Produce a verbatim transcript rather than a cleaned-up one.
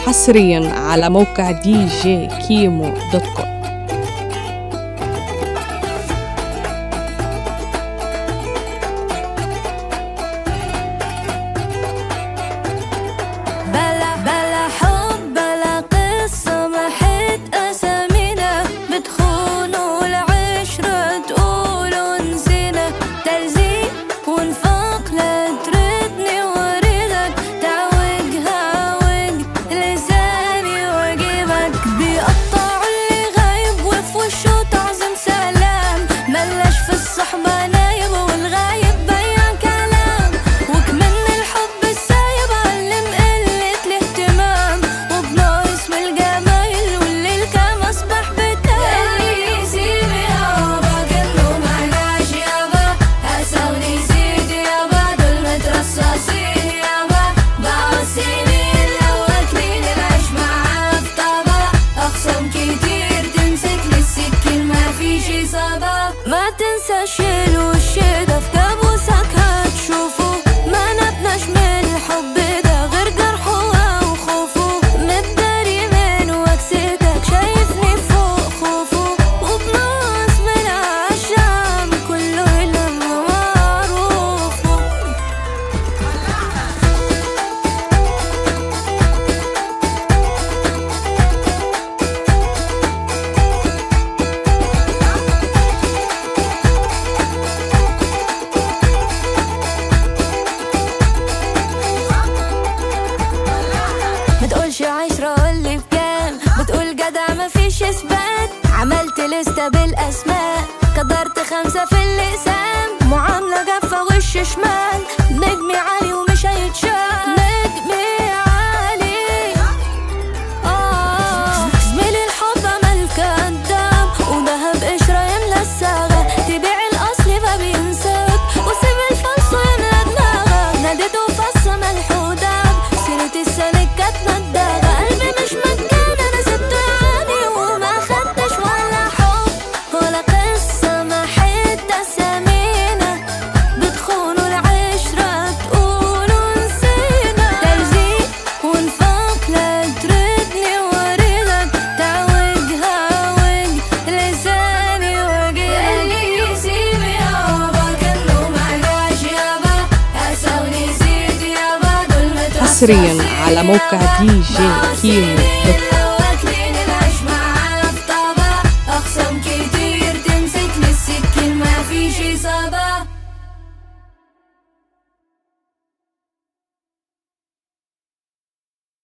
حصريا على موقع دي جي كيمو دوت كوم. ما تنسى شيل والشيدة في كابوسك هتشوفه. ما نبناش من الحب ده غير جرحه وخوفه. متداري من وكستك شايفني فوق خوفه. وبنص من عالشام كله يلم معروفه. بتقولش عشرة قولي بكام. بتقول جدع مفيش اثبات. عملت لستة بالاسماء قدرت خمسة في اللسان. معاملة جافة وش شمال. نجمي عالي ومش هيتشال. نجمي عالي اه زميلي الحب عمل كداب. وذهب قشرة يملى الساغة. تبيع الاصلي فبينساك وسيب الفلس ويملى دماغك. ناديته فصة ملح وداب. سيرة السالك كانت نداغة. قلبي مش مكان انا سبته يعني. وما خدتش ولا حب ولا قصة ما حتة ثمينة. بتخونوا العشرة تقولوا نسينا. تلزيق ونفاق لا تردني وردك. تعوج هاوج لساني وجهك. اللي يسيب يابا كأنه معجاش يابا. هساوني زيد يابا دول مترصصين حصريا على موقع دي جي كيمو دوت كوم.